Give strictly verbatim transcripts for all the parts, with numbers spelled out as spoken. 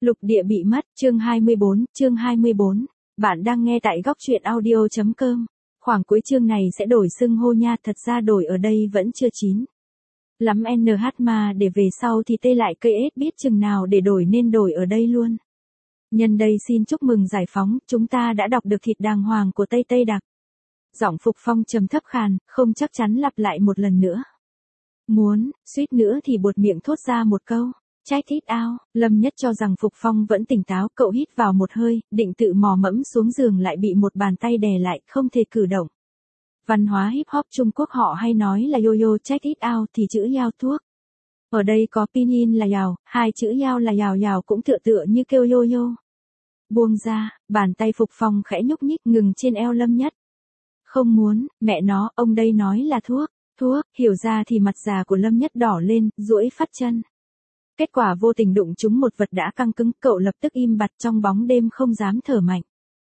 Lục địa bị mất, chương hai mươi bốn, chương hai mươi bốn. Bạn đang nghe tại góc truyện audio.com. Khoảng cuối chương này sẽ đổi xưng hô nha, thật ra đổi ở đây vẫn chưa chín lắm nh mà để về sau thì tê lại cây ết biết chừng nào để đổi nên đổi ở đây luôn. Nhân đây xin chúc mừng giải phóng, chúng ta đã đọc được Thịt đàng hoàng của Tây Tây Đặc. Giọng Phục Phong trầm thấp khàn, không chắc chắn lặp lại một lần nữa. Muốn, suýt nữa thì buột miệng thốt ra một câu. Check it out, Lâm Nhất cho rằng Phục Phong vẫn tỉnh táo, cậu hít vào một hơi, định tự mò mẫm xuống giường lại bị một bàn tay đè lại, không thể cử động. Văn hóa hip hop Trung Quốc họ hay nói là yo-yo check it out thì chữ yao thuốc. Ở đây có pinyin là yào, hai chữ yao là yào yào cũng tựa tựa như kêu yo-yo. Buông ra, bàn tay Phục Phong khẽ nhúc nhích ngừng trên eo Lâm Nhất. Không muốn, mẹ nó, ông đây nói là thuốc, thuốc, hiểu ra thì mặt già của Lâm Nhất đỏ lên, duỗi phát chân. Kết quả vô tình đụng trúng một vật đã căng cứng, cậu lập tức im bặt trong bóng đêm không dám thở mạnh.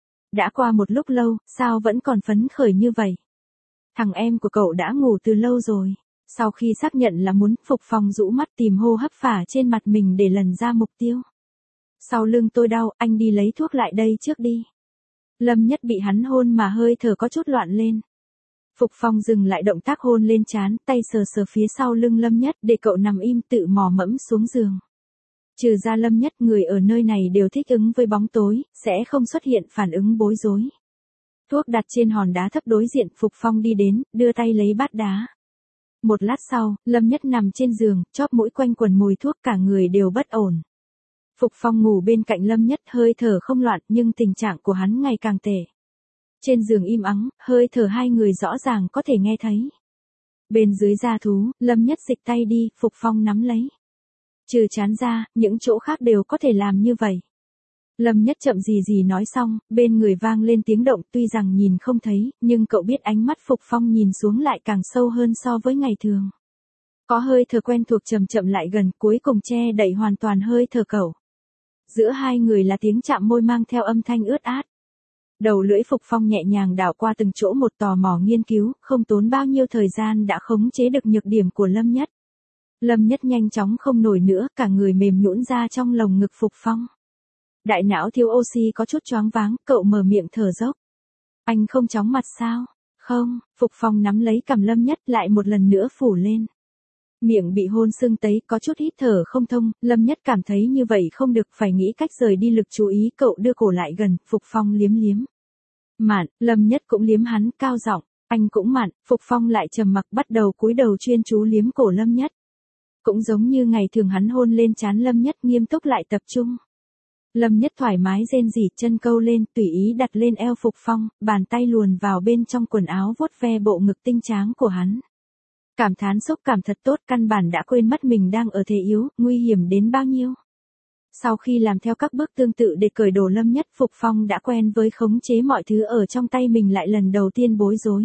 Đã qua một lúc lâu, sao vẫn còn phấn khởi như vậy? Thằng em của cậu đã ngủ từ lâu rồi. Sau khi xác nhận là muốn, Phục Phong rũ mắt tìm hô hấp phả trên mặt mình để lần ra mục tiêu. Sau lưng tôi đau, anh đi lấy thuốc lại đây trước đi. Lâm Nhất bị hắn hôn mà hơi thở có chút loạn lên. Phục Phong dừng lại động tác hôn lên trán, tay sờ sờ phía sau lưng Lâm Nhất để cậu nằm im tự mò mẫm xuống giường. Trừ ra Lâm Nhất, người ở nơi này đều thích ứng với bóng tối, sẽ không xuất hiện phản ứng bối rối. Thuốc đặt trên hòn đá thấp đối diện, Phục Phong đi đến, đưa tay lấy bát đá. Một lát sau, Lâm Nhất nằm trên giường, chóp mũi quanh quần mùi thuốc, cả người đều bất ổn. Phục Phong ngủ bên cạnh Lâm Nhất, hơi thở không loạn nhưng tình trạng của hắn ngày càng tệ. Trên giường im ắng, hơi thở hai người rõ ràng có thể nghe thấy. Bên dưới da thú, Lâm Nhất dịch tay đi, Phục Phong nắm lấy. Trừ trán ra, những chỗ khác đều có thể làm như vậy. Lâm Nhất chậm gì gì nói xong, bên người vang lên tiếng động, tuy rằng nhìn không thấy, nhưng cậu biết ánh mắt Phục Phong nhìn xuống lại càng sâu hơn so với ngày thường. Có hơi thở quen thuộc chậm chậm lại gần, cuối cùng che đậy hoàn toàn hơi thở cậu. Giữa hai người là tiếng chạm môi mang theo âm thanh ướt át. Đầu lưỡi Phục Phong nhẹ nhàng đảo qua từng chỗ một, tò mò nghiên cứu, không tốn bao nhiêu thời gian đã khống chế được nhược điểm của Lâm Nhất. Lâm Nhất nhanh chóng không nổi nữa, cả người mềm nhũn ra trong lồng ngực Phục Phong. Đại não thiếu oxy có chút choáng váng, cậu mở miệng thở dốc. Anh không chóng mặt sao? Không, Phục Phong nắm lấy cằm Lâm Nhất lại một lần nữa phủ lên. Miệng bị hôn sưng tấy, có chút hít thở không thông, Lâm Nhất cảm thấy như vậy không được, phải nghĩ cách rời đi lực chú ý, cậu đưa cổ lại gần, Phục Phong liếm liếm. Mạn, Lâm Nhất cũng liếm hắn, cao giọng, anh cũng mạn, Phục Phong lại trầm mặc bắt đầu cúi đầu chuyên chú liếm cổ Lâm Nhất. Cũng giống như ngày thường hắn hôn lên trán Lâm Nhất, nghiêm túc lại tập trung. Lâm Nhất thoải mái rên rỉ, chân câu lên, tùy ý đặt lên eo Phục Phong, bàn tay luồn vào bên trong quần áo vuốt ve bộ ngực tinh tráng của hắn. Cảm thán xúc cảm thật tốt, căn bản đã quên mất mình đang ở thế yếu, nguy hiểm đến bao nhiêu. Sau khi làm theo các bước tương tự để cởi đồ Lâm Nhất, Phục Phong đã quen với khống chế mọi thứ ở trong tay mình, lại lần đầu tiên bối rối.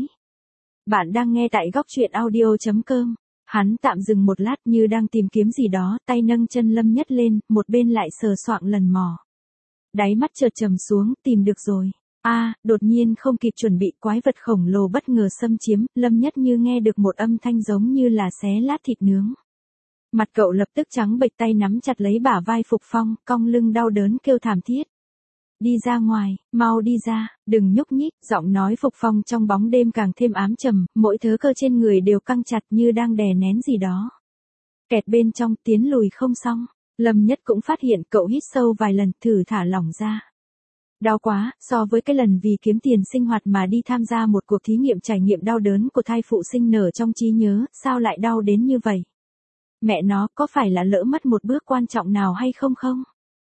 Bạn đang nghe tại góc truyện audio.com. Hắn tạm dừng một lát như đang tìm kiếm gì đó, tay nâng chân Lâm Nhất lên, một bên lại sờ soạng lần mò. Đáy mắt chợt trầm xuống, tìm được rồi. A, à, đột nhiên không kịp chuẩn bị, quái vật khổng lồ bất ngờ xâm chiếm, Lâm Nhất như nghe được một âm thanh giống như là xé lát thịt nướng. Mặt cậu lập tức trắng bệch, tay nắm chặt lấy bả vai Phục Phong, cong lưng đau đớn kêu thảm thiết. Đi ra ngoài, mau đi ra, đừng nhúc nhích, giọng nói Phục Phong trong bóng đêm càng thêm ám trầm, mỗi thớ cơ trên người đều căng chặt như đang đè nén gì đó. Kẹt bên trong, tiến lùi không xong, Lâm Nhất cũng phát hiện, cậu hít sâu vài lần, thử thả lỏng ra. Đau quá, so với cái lần vì kiếm tiền sinh hoạt mà đi tham gia một cuộc thí nghiệm trải nghiệm đau đớn của thai phụ sinh nở trong trí nhớ, sao lại đau đến như vậy? Mẹ nó, có phải là lỡ mất một bước quan trọng nào hay không không?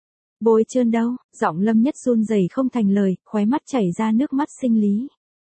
Bôi trơn đâu, giọng Lâm Nhất run rẩy không thành lời, khóe mắt chảy ra nước mắt sinh lý.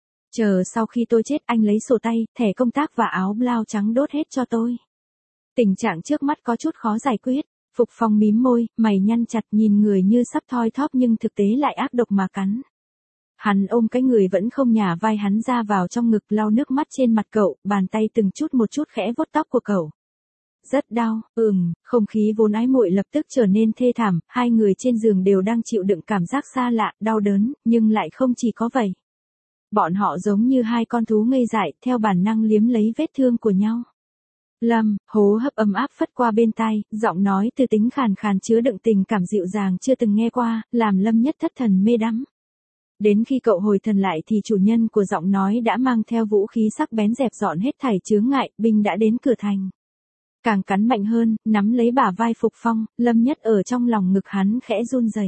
Chờ sau khi tôi chết, anh lấy sổ tay, thẻ công tác và áo blau trắng đốt hết cho tôi. Tình trạng trước mắt có chút khó giải quyết. Phục Phong mím môi, mày nhăn chặt, nhìn người như sắp thoi thóp nhưng thực tế lại ác độc mà cắn. Hắn ôm cái người vẫn không nhả vai hắn ra vào trong ngực, lau nước mắt trên mặt cậu, bàn tay từng chút một chút khẽ vuốt tóc của cậu. Rất đau, ừm, không khí vốn ái muội lập tức trở nên thê thảm, hai người trên giường đều đang chịu đựng cảm giác xa lạ, đau đớn, nhưng lại không chỉ có vậy. Bọn họ giống như hai con thú ngây dại, theo bản năng liếm lấy vết thương của nhau. Lâm, hô hấp ấm áp phất qua bên tai, giọng nói từ tính khàn khàn chứa đựng tình cảm dịu dàng chưa từng nghe qua, làm Lâm Nhất thất thần mê đắm. Đến khi cậu hồi thần lại thì chủ nhân của giọng nói đã mang theo vũ khí sắc bén dẹp dọn hết thảy chướng ngại, binh đã đến cửa thành. Càng cắn mạnh hơn, nắm lấy bả vai Phục Phong, Lâm Nhất ở trong lòng ngực hắn khẽ run rẩy.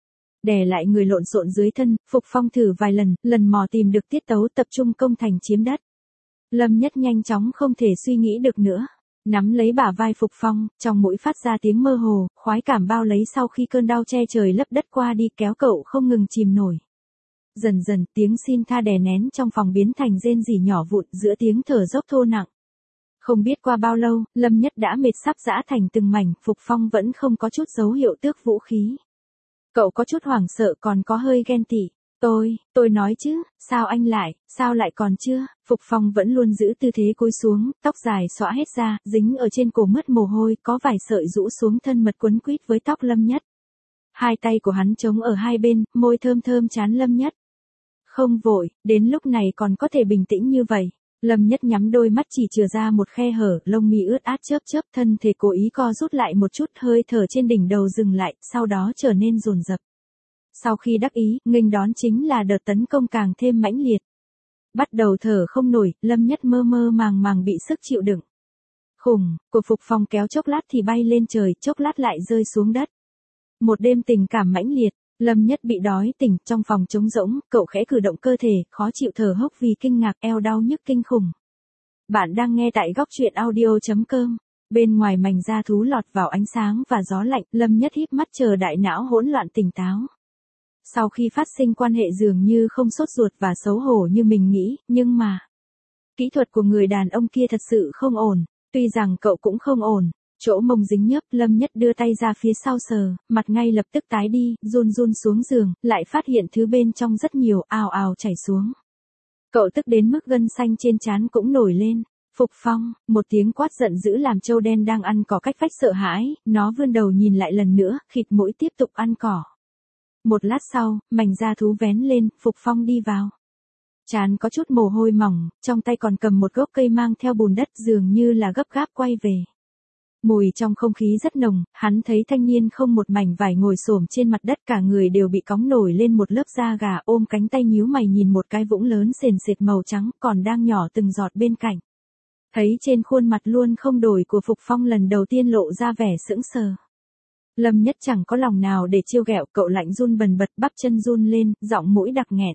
Đè lại người lộn xộn dưới thân, Phục Phong thử vài lần, lần mò tìm được tiết tấu tập trung công thành chiếm đất. Lâm Nhất nhanh chóng không thể suy nghĩ được nữa. Nắm lấy bả vai Phục Phong, trong mũi phát ra tiếng mơ hồ, khoái cảm bao lấy sau khi cơn đau che trời lấp đất qua đi kéo cậu không ngừng chìm nổi. Dần dần tiếng xin tha đè nén trong phòng biến thành rên rỉ nhỏ vụn giữa tiếng thở dốc thô nặng. Không biết qua bao lâu, Lâm Nhất đã mệt sắp rã thành từng mảnh, Phục Phong vẫn không có chút dấu hiệu tước vũ khí. Cậu có chút hoảng sợ còn có hơi ghen tị. Tôi, tôi nói chứ, sao anh lại, sao lại còn chưa? Phục Phong vẫn luôn giữ tư thế cúi xuống, tóc dài xõa hết ra, dính ở trên cổ mướt mồ hôi, có vài sợi rũ xuống thân mật quấn quýt với tóc Lâm Nhất. Hai tay của hắn chống ở hai bên, môi thơm thơm trán Lâm Nhất. Không vội, đến lúc này còn có thể bình tĩnh như vậy. Lâm Nhất nhắm đôi mắt chỉ chừa ra một khe hở, lông mi ướt át chớp chớp, thân thể cố ý co rút lại một chút, hơi thở trên đỉnh đầu dừng lại, sau đó trở nên dồn dập. Sau khi đắc ý, nghênh đón chính là đợt tấn công càng thêm mãnh liệt. Bắt đầu thở không nổi, Lâm Nhất mơ mơ màng màng bị sức chịu đựng. Khủng, của Phục Phong kéo chốc lát thì bay lên trời, chốc lát lại rơi xuống đất. Một đêm tình cảm mãnh liệt, Lâm Nhất bị đói tỉnh, trong phòng trống rỗng, cậu khẽ cử động cơ thể, khó chịu thở hốc vì kinh ngạc, eo đau nhức kinh khủng. Bạn đang nghe tại góc truyện audio chấm com. Bên ngoài mảnh da thú lọt vào ánh sáng và gió lạnh, Lâm Nhất híp mắt chờ đại não hỗn loạn tỉnh táo. Sau khi phát sinh quan hệ dường như không sốt ruột và xấu hổ như mình nghĩ, nhưng mà... Kỹ thuật của người đàn ông kia thật sự không ổn, tuy rằng cậu cũng không ổn. Chỗ mông dính nhớp, Lâm Nhất đưa tay ra phía sau sờ, mặt ngay lập tức tái đi, run run xuống giường, lại phát hiện thứ bên trong rất nhiều, ào ào chảy xuống. Cậu tức đến mức gân xanh trên trán cũng nổi lên. Phục Phong, một tiếng quát giận dữ làm trâu đen đang ăn cỏ cách vách sợ hãi, nó vươn đầu nhìn lại lần nữa, khịt mũi tiếp tục ăn cỏ. Một lát sau, mảnh da thú vén lên, Phục Phong đi vào. Trán có chút mồ hôi mỏng, trong tay còn cầm một gốc cây mang theo bùn đất dường như là gấp gáp quay về. Mùi trong không khí rất nồng, hắn thấy thanh niên không một mảnh vải ngồi xổm trên mặt đất, cả người đều bị cóng nổi lên một lớp da gà, ôm cánh tay nhíu mày nhìn một cái vũng lớn sền sệt màu trắng còn đang nhỏ từng giọt bên cạnh. Thấy trên khuôn mặt luôn không đổi của Phục Phong lần đầu tiên lộ ra vẻ sững sờ. Lâm Nhất chẳng có lòng nào để trêu ghẹo, cậu lạnh run bần bật, bắp chân run lên, giọng mũi đặc nghẹn.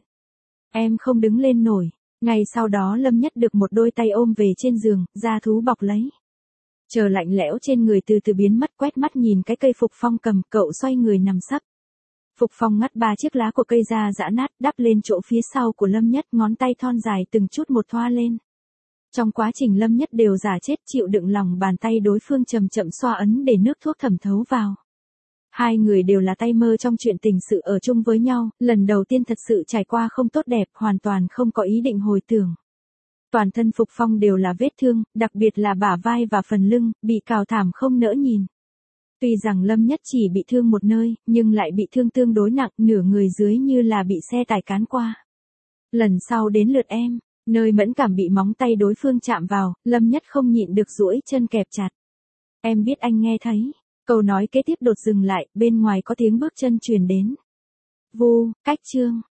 Em không đứng lên nổi. Ngày sau đó Lâm Nhất được một đôi tay ôm về trên giường, da thú bọc lấy. Chờ lạnh lẽo trên người từ từ biến mất, quét mắt nhìn cái cây Phục Phong cầm, cậu xoay người nằm sấp. Phục Phong ngắt ba chiếc lá của cây ra giã nát, đắp lên chỗ phía sau của Lâm Nhất, ngón tay thon dài từng chút một thoa lên. Trong quá trình Lâm Nhất đều giả chết chịu đựng lòng bàn tay đối phương chậm chậm xoa ấn để nước thuốc thẩm thấu vào. Hai người đều là tay mơ trong chuyện tình sự ở chung với nhau, lần đầu tiên thật sự trải qua không tốt đẹp, hoàn toàn không có ý định hồi tưởng. Toàn thân Phục Phong đều là vết thương, đặc biệt là bả vai và phần lưng, bị cào thảm không nỡ nhìn. Tuy rằng Lâm Nhất chỉ bị thương một nơi, nhưng lại bị thương tương đối nặng, nửa người dưới như là bị xe tải cán qua. Lần sau đến lượt em, nơi mẫn cảm bị móng tay đối phương chạm vào, Lâm Nhất không nhịn được duỗi chân kẹp chặt. Em biết anh nghe thấy. Câu nói kế tiếp đột dừng lại, bên ngoài có tiếng bước chân truyền đến. Vu, cách chương.